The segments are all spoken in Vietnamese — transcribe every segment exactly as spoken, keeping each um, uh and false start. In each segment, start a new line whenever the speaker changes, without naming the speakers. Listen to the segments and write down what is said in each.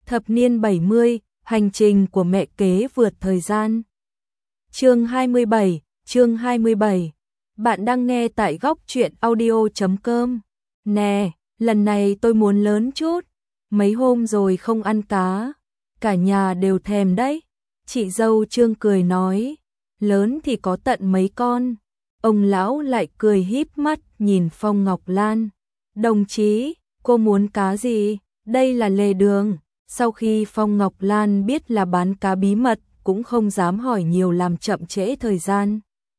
Thập niên bảy mươi, hành trình của mẹ kế vượt thời gian. Chương hai mươi bảy, chương hai mươi bảy. Bạn đang nghe tại góc truyện audio chấm com. Nè, lần này tôi muốn lớn chút. Mấy hôm rồi không ăn cá, cả nhà đều thèm đấy. Chị dâu Trương cười nói, lớn thì có tận mấy con. Ông lão lại cười híp mắt nhìn Phong Ngọc Lan. Đồng chí, cô muốn cá gì? Đây là lề đường. Sau khi Phong Ngọc Lan biết là bán cá bí mật, cũng không dám hỏi nhiều làm chậm trễ thời gian.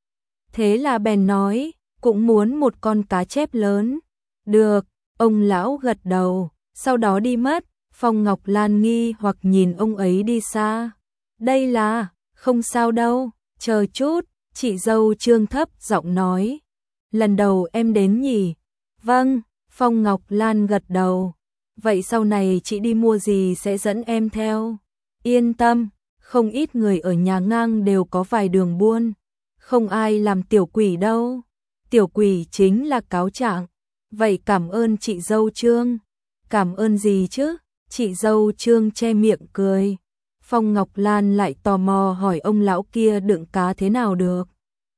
Thế là bèn nói, cũng muốn một con cá chép lớn. Được, ông lão gật đầu, sau đó đi mất. Phong Ngọc Lan nghi hoặc nhìn ông ấy đi xa. Đây là, không sao đâu, chờ chút, chị dâu Trương thấp giọng nói. Lần đầu em đến nhỉ? Vâng, Phong Ngọc Lan gật đầu. Vậy sau này chị đi mua gì sẽ dẫn em theo. Yên tâm, không ít người ở nhà ngang đều có vài đường buôn. Không ai làm tiểu quỷ đâu. Tiểu quỷ chính là cáo trạng. Vậy cảm ơn chị dâu Trương. Cảm ơn gì chứ? Chị dâu Trương che miệng cười. Phong Ngọc Lan lại tò mò hỏi ông lão kia đựng cá thế nào được.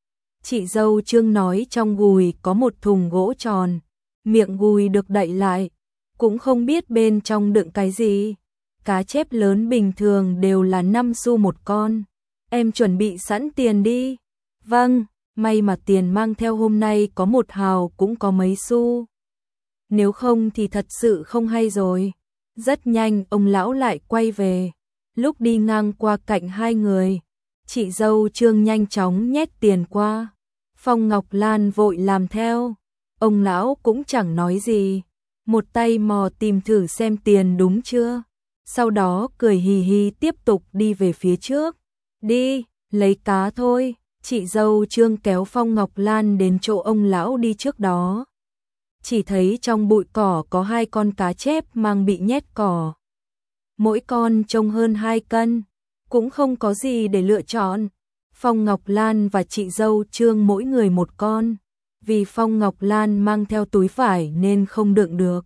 Chị dâu Trương nói trong gùi có một thùng gỗ tròn. Miệng gùi được đậy lại. Cũng không biết bên trong đựng cái gì. Cá chép lớn bình thường đều là năm xu một con. Em chuẩn bị sẵn tiền đi. Vâng, may mà tiền mang theo hôm nay có một hào cũng có mấy xu. Nếu không thì thật sự không hay rồi. Rất nhanh ông lão lại quay về. Lúc đi ngang qua cạnh hai người, chị dâu Trương nhanh chóng nhét tiền qua. Phong Ngọc Lan vội làm theo. Ông lão cũng chẳng nói gì. Một tay mò tìm thử xem tiền đúng chưa. Sau đó cười hì hì tiếp tục đi về phía trước. Đi, lấy cá thôi. Chị dâu Trương kéo Phong Ngọc Lan đến chỗ ông lão đi trước đó. Chỉ thấy trong bụi cỏ có hai con cá chép mang bị nhét cỏ. Mỗi con trông hơn hai cân. Cũng không có gì để lựa chọn. Phong Ngọc Lan và chị dâu Trương mỗi người một con. Vì Phong Ngọc Lan mang theo túi vải nên không đựng được.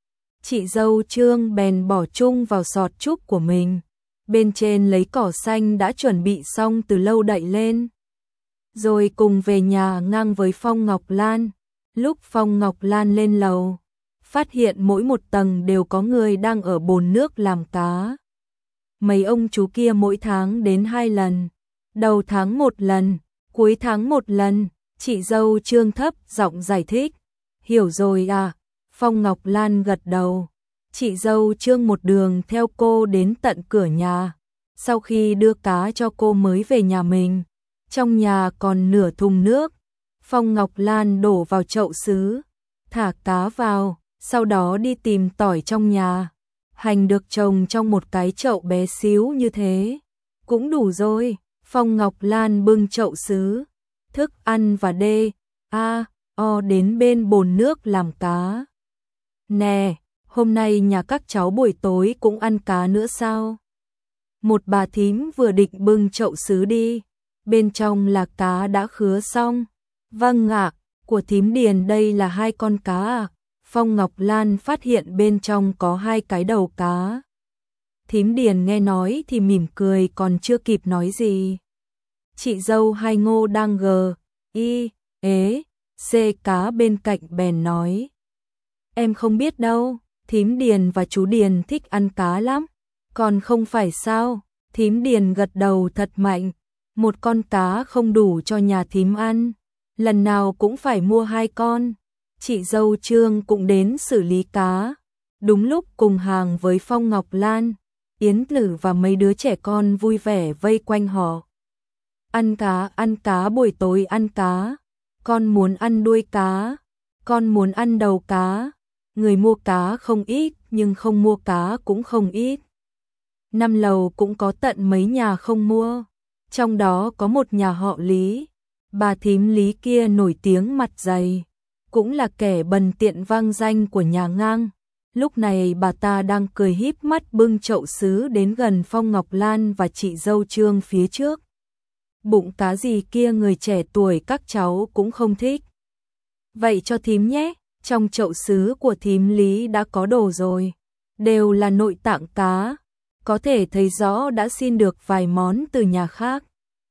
Chị dâu Trương bèn bỏ chung vào sọt trúc của mình. Bên trên lấy cỏ xanh đã chuẩn bị xong từ lâu đậy lên. Rồi cùng về nhà ngang với Phong Ngọc Lan. Lúc Phong Ngọc Lan lên lầu, phát hiện mỗi một tầng đều có người đang ở bồn nước làm cá. Mấy ông chú kia mỗi tháng đến hai lần. Đầu tháng một lần, cuối tháng một lần. Chị dâu Trương thấp giọng giải thích. Hiểu rồi à? Phong Ngọc Lan gật đầu. Chị dâu Trương một đường theo cô đến tận cửa nhà. Sau khi đưa cá cho cô mới về nhà mình. Trong nhà còn nửa thùng nước. Phong Ngọc Lan đổ vào chậu sứ, thả cá vào, sau đó đi tìm tỏi trong nhà. Hành được trồng trong một cái chậu bé xíu như thế. Cũng đủ rồi. Phong Ngọc Lan bưng chậu sứ, thức ăn và đê, a, o đến bên bồn nước làm cá. Nè, hôm nay nhà các cháu buổi tối cũng ăn cá nữa sao? Một bà thím vừa định bưng chậu sứ đi. Bên trong là cá đã khứa xong. Vâng ạ, của thím Điền đây là hai con cá à? Phong Ngọc Lan phát hiện bên trong có hai cái đầu cá. Thím Điền nghe nói thì mỉm cười còn chưa kịp nói gì. Chị dâu hai Ngô đang gờ, y, ế, xê cá bên cạnh bèn nói. Em không biết đâu, thím Điền và chú Điền thích ăn cá lắm. Còn không phải sao, thím Điền gật đầu thật mạnh. Một con cá không đủ cho nhà thím ăn. Lần nào cũng phải mua hai con. Chị dâu Trương cũng đến xử lý cá. Đúng lúc cùng hàng với Phong Ngọc Lan, Yến Tử và mấy đứa trẻ con vui vẻ vây quanh họ. Ăn cá, ăn cá, buổi tối ăn cá. Con muốn ăn đuôi cá. Con muốn ăn đầu cá. Người mua cá không ít nhưng không mua cá cũng không ít. Năm lầu cũng có tận mấy nhà không mua. Trong đó có một nhà họ Lý. Bà thím Lý kia nổi tiếng mặt dày, cũng là kẻ bần tiện vang danh của nhà ngang. Lúc này bà ta đang cười híp mắt bưng chậu sứ đến gần Phong Ngọc Lan và chị dâu Trương phía trước. Bụng cá gì kia người trẻ tuổi các cháu cũng không thích. Vậy cho thím nhé, trong chậu sứ của thím Lý đã có đồ rồi. Đều là nội tạng cá, có thể thấy rõ đã xin được vài món từ nhà khác.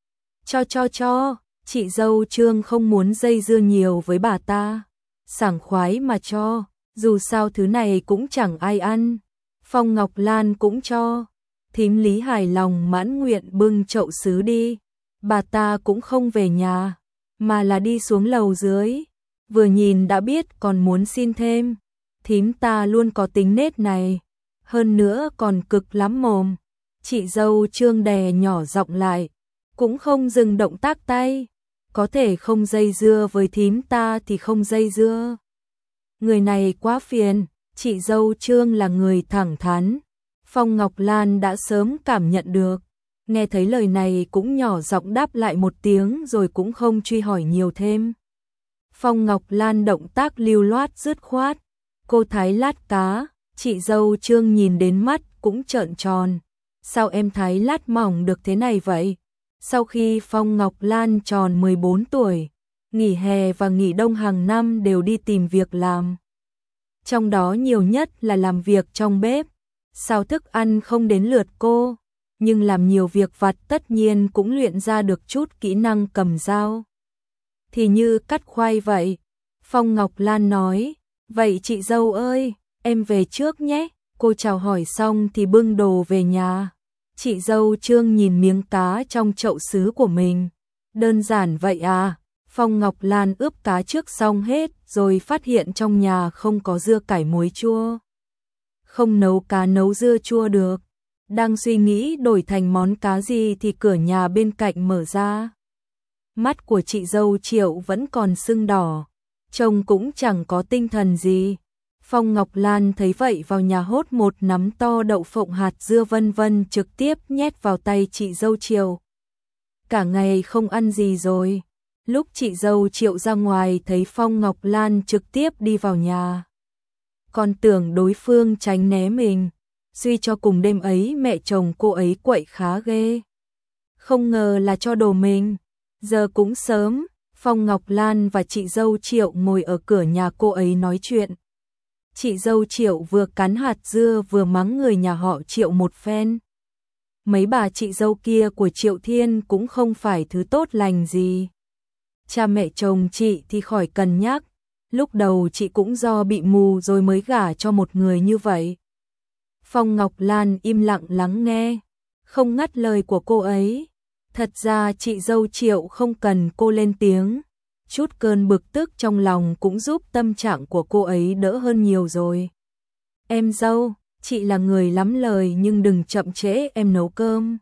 Cho cho cho, chị dâu Trương không muốn dây dưa nhiều với bà ta, sảng khoái mà cho, dù sao thứ này cũng chẳng ai ăn. Phong Ngọc Lan cũng cho. Thím Lý hài lòng mãn nguyện bưng chậu sứ đi. Bà ta cũng không về nhà, mà là đi xuống lầu dưới. Vừa nhìn đã biết còn muốn xin thêm. Thím ta luôn có tính nết này, hơn nữa còn cực lắm mồm. Chị dâu Trương đè nhỏ giọng lại, cũng không dừng động tác tay. Có thể không dây dưa với thím ta thì không dây dưa. Người này quá phiền. Chị dâu Trương là người thẳng thắn, Phong Ngọc Lan đã sớm cảm nhận được. Nghe thấy lời này cũng nhỏ giọng đáp lại một tiếng rồi cũng không truy hỏi nhiều thêm. Phong Ngọc Lan động tác lưu loát dứt khoát. Cô thái lát cá, chị dâu Trương nhìn đến mắt cũng trợn tròn. Sao em thái lát mỏng được thế này vậy? Sau khi Phong Ngọc Lan tròn mười bốn tuổi, nghỉ hè và nghỉ đông hàng năm đều đi tìm việc làm. Trong đó nhiều nhất là làm việc trong bếp. Sao thức ăn không đến lượt cô, nhưng làm nhiều việc vặt tất nhiên cũng luyện ra được chút kỹ năng cầm dao. Thì như cắt khoai vậy. Phong Ngọc Lan nói, vậy chị dâu ơi, em về trước nhé. Cô chào hỏi xong thì bưng đồ về nhà. Chị dâu Trương nhìn miếng cá trong chậu sứ của mình. Đơn giản vậy à? Phong Ngọc Lan ướp cá trước xong hết rồi phát hiện trong nhà không có dưa cải muối chua. Không nấu cá nấu dưa chua được. Đang suy nghĩ đổi thành món cá gì thì cửa nhà bên cạnh mở ra. Mắt của chị dâu Triệu vẫn còn sưng đỏ, trông cũng chẳng có tinh thần gì. Phong Ngọc Lan thấy vậy vào nhà hốt một nắm to đậu phộng hạt dưa vân vân trực tiếp nhét vào tay chị dâu Triệu. Cả ngày không ăn gì rồi. Lúc chị dâu Triệu ra ngoài thấy Phong Ngọc Lan trực tiếp đi vào nhà, còn tưởng đối phương tránh né mình. Suy cho cùng đêm ấy mẹ chồng cô ấy quậy khá ghê. Không ngờ là cho đồ mình. Giờ cũng sớm, Phong Ngọc Lan và chị dâu Triệu ngồi ở cửa nhà cô ấy nói chuyện. Chị dâu Triệu vừa cắn hạt dưa vừa mắng người nhà họ Triệu một phen. Mấy bà chị dâu kia của Triệu Thiên cũng không phải thứ tốt lành gì. Cha mẹ chồng chị thì khỏi cần nhắc, lúc đầu chị cũng do bị mù rồi mới gả cho một người như vậy. Phong Ngọc Lan im lặng lắng nghe, không ngắt lời của cô ấy. Thật ra chị dâu Triệu không cần cô lên tiếng, chút cơn bực tức trong lòng cũng giúp tâm trạng của cô ấy đỡ hơn nhiều rồi. Em dâu, chị là người lắm lời nhưng đừng chậm trễ em nấu cơm.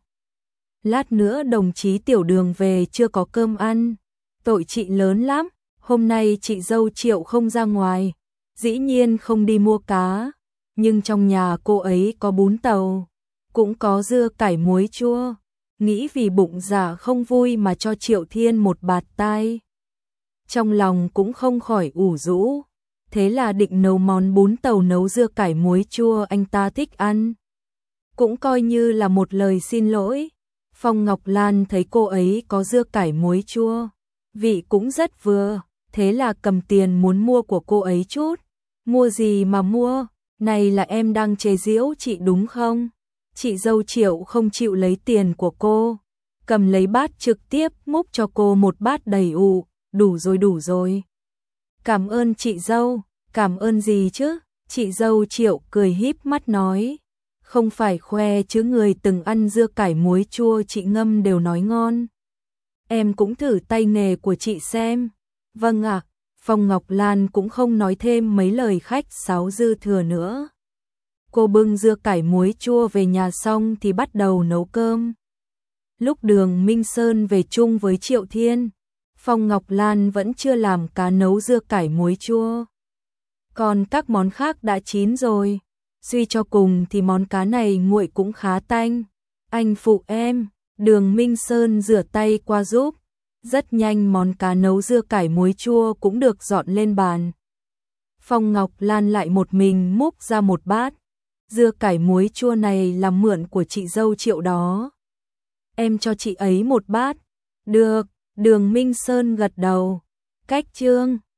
Lát nữa đồng chí Tiểu Đường về chưa có cơm ăn. Tội chị lớn lắm, hôm nay chị dâu Triệu không ra ngoài, dĩ nhiên không đi mua cá, nhưng trong nhà cô ấy có bún tàu, cũng có dưa cải muối chua, nghĩ vì bụng dạ không vui mà cho Triệu Thiên một bạt tai. Trong lòng cũng không khỏi ủ rũ, thế là định nấu món bún tàu nấu dưa cải muối chua anh ta thích ăn. Cũng coi như là một lời xin lỗi. Phong Ngọc Lan thấy cô ấy có dưa cải muối chua, vị cũng rất vừa, thế là cầm tiền muốn mua của cô ấy chút. Mua gì mà mua, này là em đang chế giễu chị đúng không? Chị dâu Triệu không chịu lấy tiền của cô, cầm lấy bát trực tiếp múc cho cô một bát đầy ụ, đủ rồi đủ rồi. Cảm ơn chị dâu, cảm ơn gì chứ? Chị dâu Triệu cười híp mắt nói, không phải khoe chứ người từng ăn dưa cải muối chua chị ngâm đều nói ngon. Em cũng thử tay nghề của chị xem. Vâng ạ. Phong Ngọc Lan cũng không nói thêm mấy lời khách sáo dư thừa nữa. Cô bưng dưa cải muối chua về nhà xong thì bắt đầu nấu cơm. Lúc Đường Minh Sơn về chung với Triệu Thiên, Phong Ngọc Lan vẫn chưa làm cá nấu dưa cải muối chua. Còn các món khác đã chín rồi. Suy cho cùng thì món cá này nguội cũng khá tanh. Anh phụ em. Đường Minh Sơn rửa tay qua giúp. Rất nhanh món cá nấu dưa cải muối chua cũng được dọn lên bàn. Phong Ngọc Lan lại một mình múc ra một bát. Dưa cải muối chua này là mượn của chị dâu Triệu đó. Em cho chị ấy một bát. Được, Đường Minh Sơn gật đầu. Cách chương